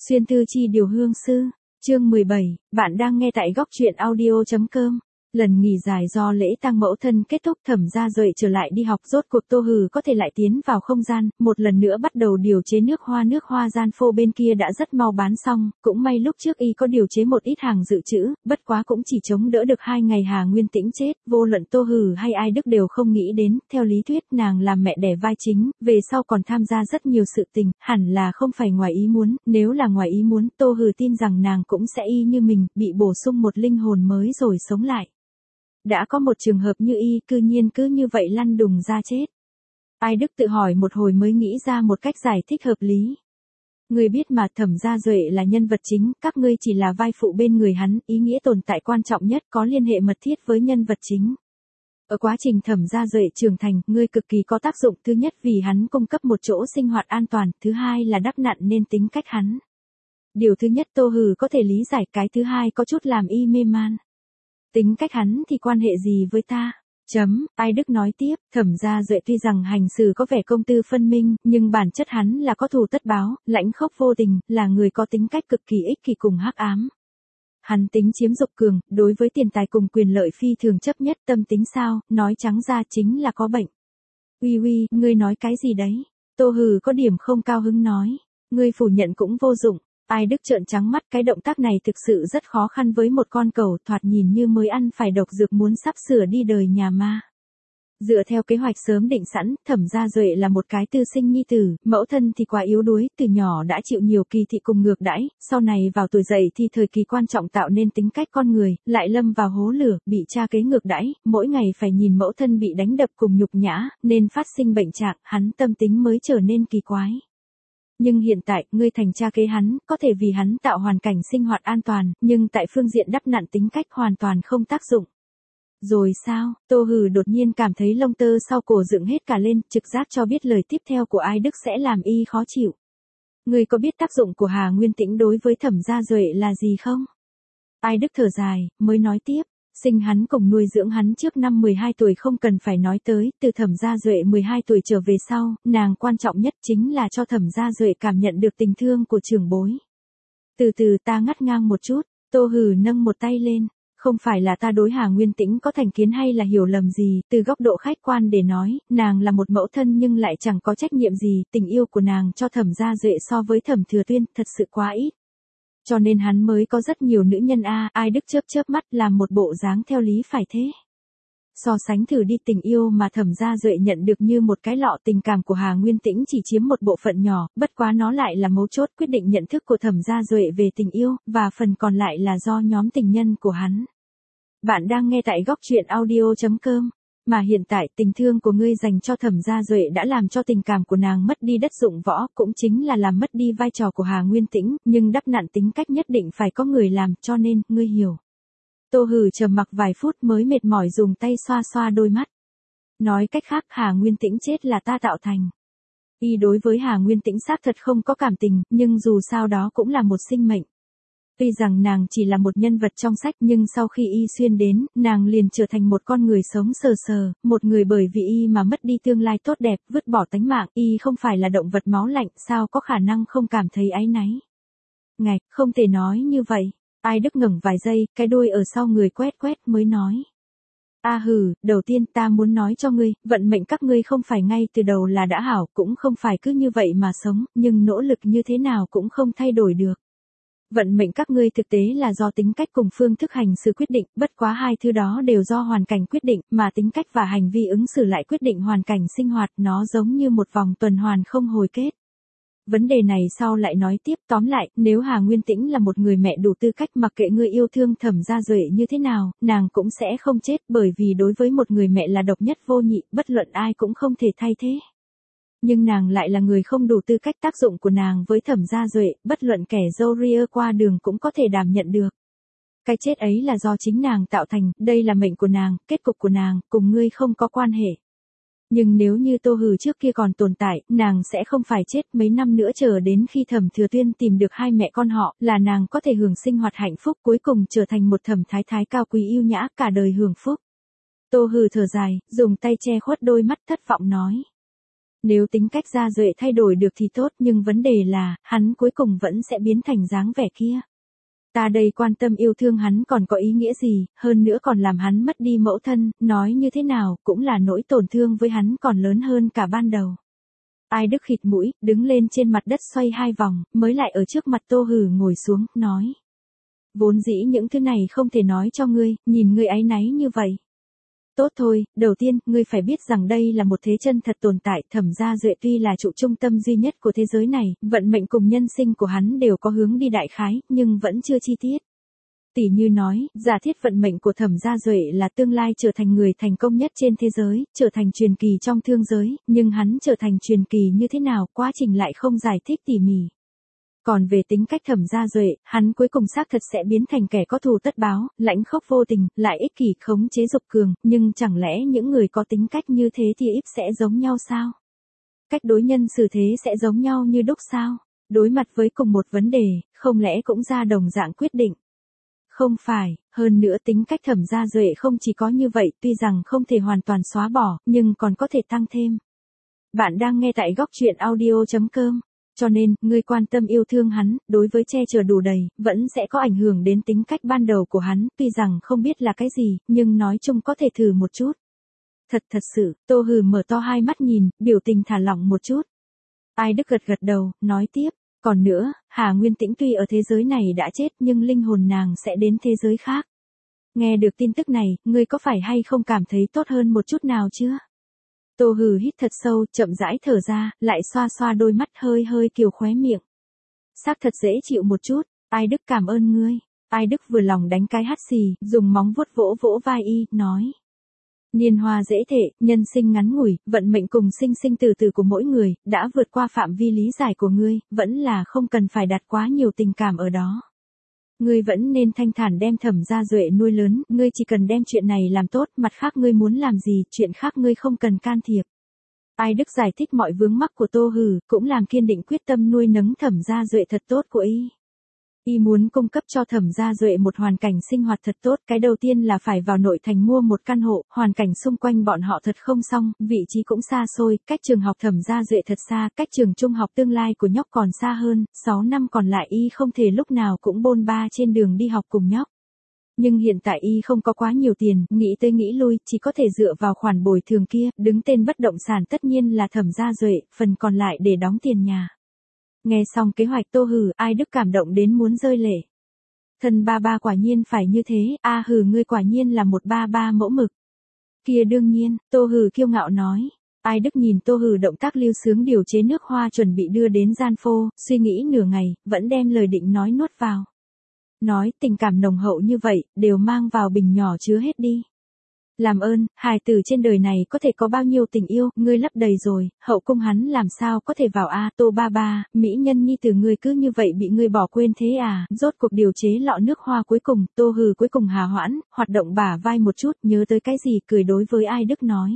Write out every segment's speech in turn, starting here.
Xuyên thư chi điều hương sư, chương 17, bạn đang nghe tại góc truyện audio.com. Lần nghỉ dài do lễ tang mẫu thân kết thúc, Thẩm Gia Duệ trở lại đi học, rốt cuộc Tô Hừ có thể lại tiến vào không gian, một lần nữa bắt đầu điều chế nước hoa gian phô bên kia đã rất mau bán xong, cũng may lúc trước y có điều chế một ít hàng dự trữ, bất quá cũng chỉ chống đỡ được 2 ngày Hà Nguyên Tĩnh chết, vô luận Tô Hừ hay ai Đức đều không nghĩ đến, theo lý thuyết nàng làm mẹ đẻ vai chính, về sau còn tham gia rất nhiều sự tình, hẳn là không phải ngoài ý muốn, nếu là ngoài ý muốn, Tô Hừ tin rằng nàng cũng sẽ y như mình, bị bổ sung một linh hồn mới rồi sống lại. Đã có một trường hợp như y, cư nhiên cứ như vậy lăn đùng ra chết. Ai Đức tự hỏi một hồi mới nghĩ ra một cách giải thích hợp lý. Ngươi biết mà, Thẩm Gia Duệ là nhân vật chính, các ngươi chỉ là vai phụ bên người hắn, ý nghĩa tồn tại quan trọng nhất, có liên hệ mật thiết với nhân vật chính. Ở quá trình Thẩm Gia Duệ trưởng thành, ngươi cực kỳ có tác dụng, thứ nhất vì hắn cung cấp một chỗ sinh hoạt an toàn, thứ hai là đắp nặn nên tính cách hắn. Điều thứ nhất Tô Hừ có thể lý giải, cái thứ hai có chút làm y mê man. Tính cách hắn thì quan hệ gì với ta? Ai Đức nói tiếp, Thẩm Gia Duệ tuy rằng hành xử có vẻ công tư phân minh, nhưng bản chất hắn là có thù tất báo, lãnh khốc vô tình, là người có tính cách cực kỳ ích kỷ cùng hắc ám. Hắn tính chiếm dục cường, đối với tiền tài cùng quyền lợi phi thường chấp nhất, tâm tính sao, nói trắng ra chính là có bệnh. Uy, ngươi nói cái gì đấy? Tô Hừ có điểm không cao hứng nói, ngươi phủ nhận cũng vô dụng. Ai Đức trợn trắng mắt, cái động tác này thực sự rất khó khăn với một con cẩu, thoạt nhìn như mới ăn phải độc dược muốn sắp sửa đi đời nhà ma. Dựa theo kế hoạch sớm định sẵn, Thẩm Gia Duệ là một cái tư sinh nhi tử, mẫu thân thì quá yếu đuối, từ nhỏ đã chịu nhiều kỳ thị cùng ngược đãi, sau này vào tuổi dậy thì thời kỳ quan trọng tạo nên tính cách con người, lại lâm vào hố lửa, bị cha kế ngược đãi, mỗi ngày phải nhìn mẫu thân bị đánh đập cùng nhục nhã, nên phát sinh bệnh trạng, hắn tâm tính mới trở nên kỳ quái. Nhưng hiện tại, ngươi thành cha kế hắn, có thể vì hắn tạo hoàn cảnh sinh hoạt an toàn, nhưng tại phương diện đắp nặn tính cách hoàn toàn không tác dụng. Rồi sao? Tô Hừ đột nhiên cảm thấy lông tơ sau cổ dựng hết cả lên, trực giác cho biết lời tiếp theo của Ai Đức sẽ làm y khó chịu. Ngươi có biết tác dụng của Hà Nguyên Tĩnh đối với Thẩm Gia Duệ là gì không? Ai Đức thở dài, mới nói tiếp. Sinh hắn cùng nuôi dưỡng hắn trước năm 12 tuổi không cần phải nói tới, từ Thẩm Gia Duệ 12 tuổi trở về sau, nàng quan trọng nhất chính là cho Thẩm Gia Duệ cảm nhận được tình thương của trưởng bối. Từ từ ta ngắt ngang một chút, Tô Hừ nâng một tay lên, không phải là ta đối Hà Nguyên Tĩnh có thành kiến hay là hiểu lầm gì, từ góc độ khách quan để nói, nàng là một mẫu thân nhưng lại chẳng có trách nhiệm gì, tình yêu của nàng cho Thẩm Gia Duệ so với Thẩm Thừa Tuyên thật sự quá ít. Cho nên hắn mới có rất nhiều nữ nhân Ai Đức chớp mắt làm một bộ dáng theo lý phải thế. So sánh thử đi, tình yêu mà Thẩm Gia Duệ nhận được như một cái lọ, tình cảm của Hà Nguyên Tĩnh chỉ chiếm một bộ phận nhỏ, bất quá nó lại là mấu chốt quyết định nhận thức của Thẩm Gia Duệ về tình yêu, và phần còn lại là do nhóm tình nhân của hắn. Bạn đang nghe tại góc truyện audio.com. Mà hiện tại tình thương của ngươi dành cho Thẩm Gia Duệ đã làm cho tình cảm của nàng mất đi đất dụng võ, cũng chính là làm mất đi vai trò của Hà Nguyên Tĩnh, nhưng đắp nặn tính cách nhất định phải có người làm, cho nên, ngươi hiểu. Tô Hừ trầm mặc vài phút mới mệt mỏi dùng tay xoa xoa đôi mắt. Nói cách khác, Hà Nguyên Tĩnh chết là ta tạo thành. Y đối với Hà Nguyên Tĩnh xác thật không có cảm tình, nhưng dù sao đó cũng là một sinh mệnh. Tuy rằng nàng chỉ là một nhân vật trong sách, nhưng sau khi y xuyên đến, nàng liền trở thành một con người sống sờ sờ, một người bởi vì y mà mất đi tương lai tốt đẹp, vứt bỏ tánh mạng, y không phải là động vật máu lạnh, sao có khả năng không cảm thấy áy náy. Ngạch, không thể nói như vậy. Ai Đức ngẩng vài giây, cái đuôi ở sau người quét mới nói. Hừ, đầu tiên ta muốn nói cho ngươi, vận mệnh các ngươi không phải ngay từ đầu là đã hảo, cũng không phải cứ như vậy mà sống, nhưng nỗ lực như thế nào cũng không thay đổi được. Vận mệnh các ngươi thực tế là do tính cách cùng phương thức hành xử quyết định, bất quá hai thứ đó đều do hoàn cảnh quyết định, mà tính cách và hành vi ứng xử lại quyết định hoàn cảnh sinh hoạt, nó giống như một vòng tuần hoàn không hồi kết. Vấn đề này sau lại nói tiếp, tóm lại, nếu Hà Nguyên Tĩnh là một người mẹ đủ tư cách, mặc kệ ngươi yêu thương Thẩm Gia Duệ như thế nào, nàng cũng sẽ không chết, bởi vì đối với một người mẹ là độc nhất vô nhị, bất luận ai cũng không thể thay thế. Nhưng nàng lại là người không đủ tư cách, tác dụng của nàng với Thẩm Gia Duệ, bất luận kẻ dâu ria qua đường cũng có thể đảm nhận được. Cái chết ấy là do chính nàng tạo thành, đây là mệnh của nàng, kết cục của nàng, cùng ngươi không có quan hệ. Nhưng nếu như Tô Hừ trước kia còn tồn tại, nàng sẽ không phải chết, mấy năm nữa chờ đến khi Thẩm Thừa Tuyên tìm được hai mẹ con họ, là nàng có thể hưởng sinh hoạt hạnh phúc, cuối cùng trở thành một thẩm thái thái cao quý yêu nhã, cả đời hưởng phúc. Tô Hừ thở dài, dùng tay che khuất đôi mắt thất vọng nói. Nếu tính cách Gia Duệ thay đổi được thì tốt, nhưng vấn đề là, hắn cuối cùng vẫn sẽ biến thành dáng vẻ kia. Ta đây quan tâm yêu thương hắn còn có ý nghĩa gì, hơn nữa còn làm hắn mất đi mẫu thân, nói như thế nào, cũng là nỗi tổn thương với hắn còn lớn hơn cả ban đầu. Ai Đức khịt mũi, đứng lên trên mặt đất xoay 2 vòng, mới lại ở trước mặt Tô Hử ngồi xuống, nói. Vốn dĩ những thứ này không thể nói cho ngươi, nhìn ngươi áy náy như vậy. Tốt thôi, đầu tiên, ngươi phải biết rằng đây là một thế chân thật tồn tại, Thẩm Gia Duệ tuy là trụ trung tâm duy nhất của thế giới này, vận mệnh cùng nhân sinh của hắn đều có hướng đi đại khái, nhưng vẫn chưa chi tiết. Tỷ như nói, giả thiết vận mệnh của Thẩm Gia Duệ là tương lai trở thành người thành công nhất trên thế giới, trở thành truyền kỳ trong thương giới, nhưng hắn trở thành truyền kỳ như thế nào, quá trình lại không giải thích tỉ mỉ. Còn về tính cách Thẩm Gia Duệ, hắn cuối cùng xác thật sẽ biến thành kẻ có thù tất báo, lãnh khốc vô tình, lại ích kỷ khống chế dục cường, nhưng chẳng lẽ những người có tính cách như thế thì ít sẽ giống nhau sao? Cách đối nhân xử thế sẽ giống nhau như đúc sao? Đối mặt với cùng một vấn đề, không lẽ cũng ra đồng dạng quyết định? Không phải, hơn nữa tính cách Thẩm Gia Duệ không chỉ có như vậy, tuy rằng không thể hoàn toàn xóa bỏ, nhưng còn có thể tăng thêm. Bạn đang nghe tại góc truyện audio.com. Cho nên, ngươi quan tâm yêu thương hắn, đối với che chở đủ đầy, vẫn sẽ có ảnh hưởng đến tính cách ban đầu của hắn, tuy rằng không biết là cái gì, nhưng nói chung có thể thử một chút. Thật sự, Tô Hử mở to 2 mắt nhìn, biểu tình thả lỏng một chút. Ai Đức gật đầu, nói tiếp, còn nữa, Hà Nguyên Tĩnh tuy ở thế giới này đã chết nhưng linh hồn nàng sẽ đến thế giới khác. Nghe được tin tức này, ngươi có phải hay không cảm thấy tốt hơn một chút nào chưa? Tô Hử hít thật sâu, chậm rãi thở ra, lại xoa xoa đôi mắt hơi kiều khóe miệng. Xác thật dễ chịu một chút, Ai Đức cảm ơn ngươi. Ai Đức vừa lòng đánh cái hắt xì, dùng móng vuốt vỗ vai y, nói. Niên hoa dễ thể, nhân sinh ngắn ngủi, vận mệnh cùng sinh tử của mỗi người, đã vượt qua phạm vi lý giải của ngươi, vẫn là không cần phải đặt quá nhiều tình cảm ở đó. Ngươi vẫn nên thanh thản đem Thẩm Gia Duệ nuôi lớn, ngươi chỉ cần đem chuyện này làm tốt, mặt khác ngươi muốn làm gì, chuyện khác ngươi không cần can thiệp. Ai Đức giải thích mọi vướng mắc của Tô Hử, cũng làm kiên định quyết tâm nuôi nấng Thẩm Gia Duệ thật tốt của y. Y muốn cung cấp cho Thẩm Gia Duệ một hoàn cảnh sinh hoạt thật tốt, cái đầu tiên là phải vào nội thành mua một căn hộ, hoàn cảnh xung quanh bọn họ thật không xong, vị trí cũng xa xôi, cách trường học Thẩm Gia Duệ thật xa, cách trường trung học tương lai của nhóc còn xa hơn, 6 năm còn lại y không thể lúc nào cũng bôn ba trên đường đi học cùng nhóc. Nhưng hiện tại y không có quá nhiều tiền, nghĩ tới nghĩ lui, chỉ có thể dựa vào khoản bồi thường kia, đứng tên bất động sản tất nhiên là Thẩm Gia Duệ, phần còn lại để đóng tiền nhà. Nghe xong kế hoạch Tô Hử, Ai Đức cảm động đến muốn rơi lệ. Thân ba quả nhiên phải như thế, Hử ngươi quả nhiên là một ba mẫu mực. Kia đương nhiên, Tô Hử kiêu ngạo nói. Ai Đức nhìn Tô Hử động tác lưu sướng điều chế nước hoa chuẩn bị đưa đến gian phô, suy nghĩ nửa ngày, vẫn đem lời định nói nuốt vào. Nói tình cảm nồng hậu như vậy, đều mang vào bình nhỏ chứa hết đi. Làm ơn, hài tử trên đời này có thể có bao nhiêu tình yêu, ngươi lấp đầy rồi, hậu cung hắn làm sao có thể vào Tô ba, mỹ nhân nhi từ ngươi cứ như vậy bị ngươi bỏ quên thế à, rốt cuộc điều chế lọ nước hoa cuối cùng, Tô Hử cuối cùng hòa hoãn, hoạt động bả vai một chút, nhớ tới cái gì, cười đối với Ai Đức nói.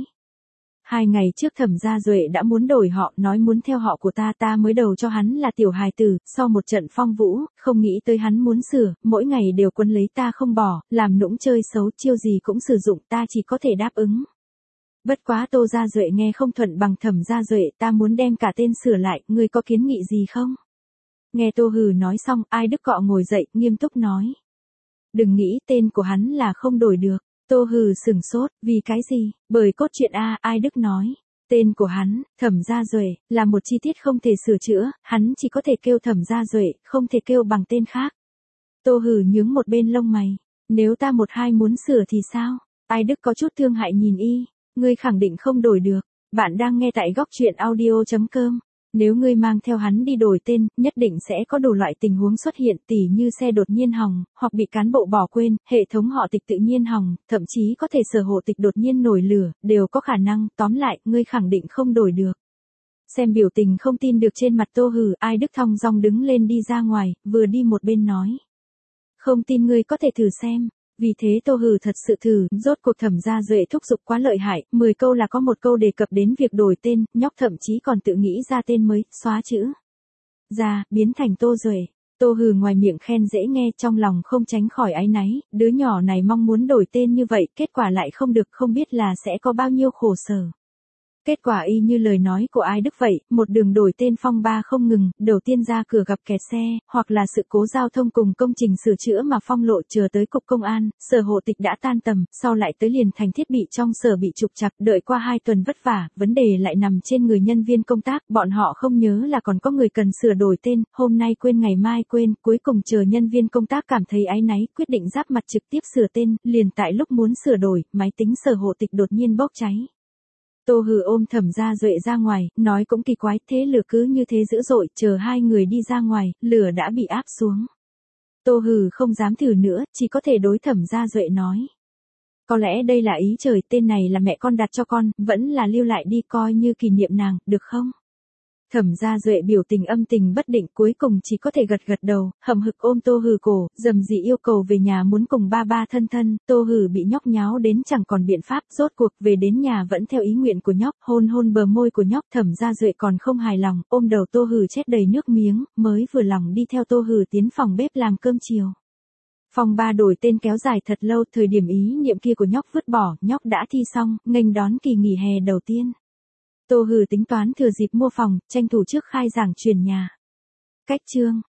2 ngày trước Thẩm Gia Duệ đã muốn đổi họ, nói muốn theo họ của ta mới đầu cho hắn là tiểu hài tử, sau một trận phong vũ, không nghĩ tới hắn muốn sửa, mỗi ngày đều quấn lấy ta không bỏ, làm nũng chơi xấu, chiêu gì cũng sử dụng, ta chỉ có thể đáp ứng. Bất quá Tô Gia Duệ nghe không thuận bằng Thẩm Gia Duệ, ta muốn đem cả tên sửa lại, ngươi có kiến nghị gì không? Nghe Tô Hử nói xong, Ai Đức cọ ngồi dậy, nghiêm túc nói. Đừng nghĩ tên của hắn là không đổi được. Tô Hử sửng sốt, vì cái gì? Bởi cốt truyện Ai Đức nói. Tên của hắn, Thẩm Gia Duệ, là một chi tiết không thể sửa chữa, hắn chỉ có thể kêu Thẩm Gia Duệ, không thể kêu bằng tên khác. Tô Hử nhướng một bên lông mày. Nếu ta một hai muốn sửa thì sao? Ai Đức có chút thương hại nhìn y. Ngươi khẳng định không đổi được. Bạn đang nghe tại góc truyện audio.com. Nếu ngươi mang theo hắn đi đổi tên, nhất định sẽ có đủ loại tình huống xuất hiện, tỉ như xe đột nhiên hỏng, hoặc bị cán bộ bỏ quên, hệ thống họ tịch tự nhiên hỏng, thậm chí có thể sở hộ tịch đột nhiên nổi lửa, đều có khả năng, tóm lại, ngươi khẳng định không đổi được. Xem biểu tình không tin được trên mặt Tô Hử, Ai Đức thong dong đứng lên đi ra ngoài, vừa đi một bên nói. Không tin ngươi có thể thử xem. Vì thế Tô Hử thật sự thử, rốt cuộc Thẩm Gia Duệ thúc giục quá lợi hại, 10 câu là có một câu đề cập đến việc đổi tên, nhóc thậm chí còn tự nghĩ ra tên mới, xóa chữ ra, biến thành Tô Duệ. Tô Hử ngoài miệng khen dễ nghe, trong lòng không tránh khỏi áy náy, đứa nhỏ này mong muốn đổi tên như vậy, kết quả lại không được, không biết là sẽ có bao nhiêu khổ sở. Kết quả y như lời nói của ai Đức vậy, một đường đổi tên phong ba không ngừng, đầu tiên ra cửa gặp kẹt xe, hoặc là sự cố giao thông cùng công trình sửa chữa mà phong lộ chờ tới cục công an, sở hộ tịch đã tan tầm, sau lại tới liền thành thiết bị trong sở bị trục trặc, đợi qua 2 tuần vất vả, vấn đề lại nằm trên người nhân viên công tác, bọn họ không nhớ là còn có người cần sửa đổi tên, hôm nay quên ngày mai quên, cuối cùng chờ nhân viên công tác cảm thấy áy náy, quyết định giáp mặt trực tiếp sửa tên, liền tại lúc muốn sửa đổi, máy tính sở hộ tịch đột nhiên bốc cháy. Tô Hừ ôm Thẩm Gia Duệ ra ngoài, nói cũng kỳ quái, thế lửa cứ như thế dữ dội, chờ 2 người đi ra ngoài, lửa đã bị áp xuống. Tô Hừ không dám thử nữa, chỉ có thể đối Thẩm Gia Duệ nói. Có lẽ đây là ý trời, tên này là mẹ con đặt cho con, vẫn là lưu lại đi coi như kỷ niệm nàng, được không? Thẩm Gia Duệ biểu tình âm tình bất định, cuối cùng chỉ có thể gật đầu, hậm hực ôm Tô Hừ cổ, dầm dĩ yêu cầu về nhà muốn cùng ba ba thân thân, Tô Hừ bị nhóc nháo đến chẳng còn biện pháp, rốt cuộc về đến nhà vẫn theo ý nguyện của nhóc, hôn hôn bờ môi của nhóc, Thẩm Gia Duệ còn không hài lòng, ôm đầu Tô Hừ chết đầy nước miếng, mới vừa lòng đi theo Tô Hừ tiến phòng bếp làm cơm chiều. Phong ba đổi tên kéo dài thật lâu, thời điểm ý niệm kia của nhóc vứt bỏ, nhóc đã thi xong, nghênh đón kỳ nghỉ hè đầu tiên. Tô Hừ tính toán thừa dịp mua phòng, tranh thủ trước khai giảng chuyển nhà. Cách chương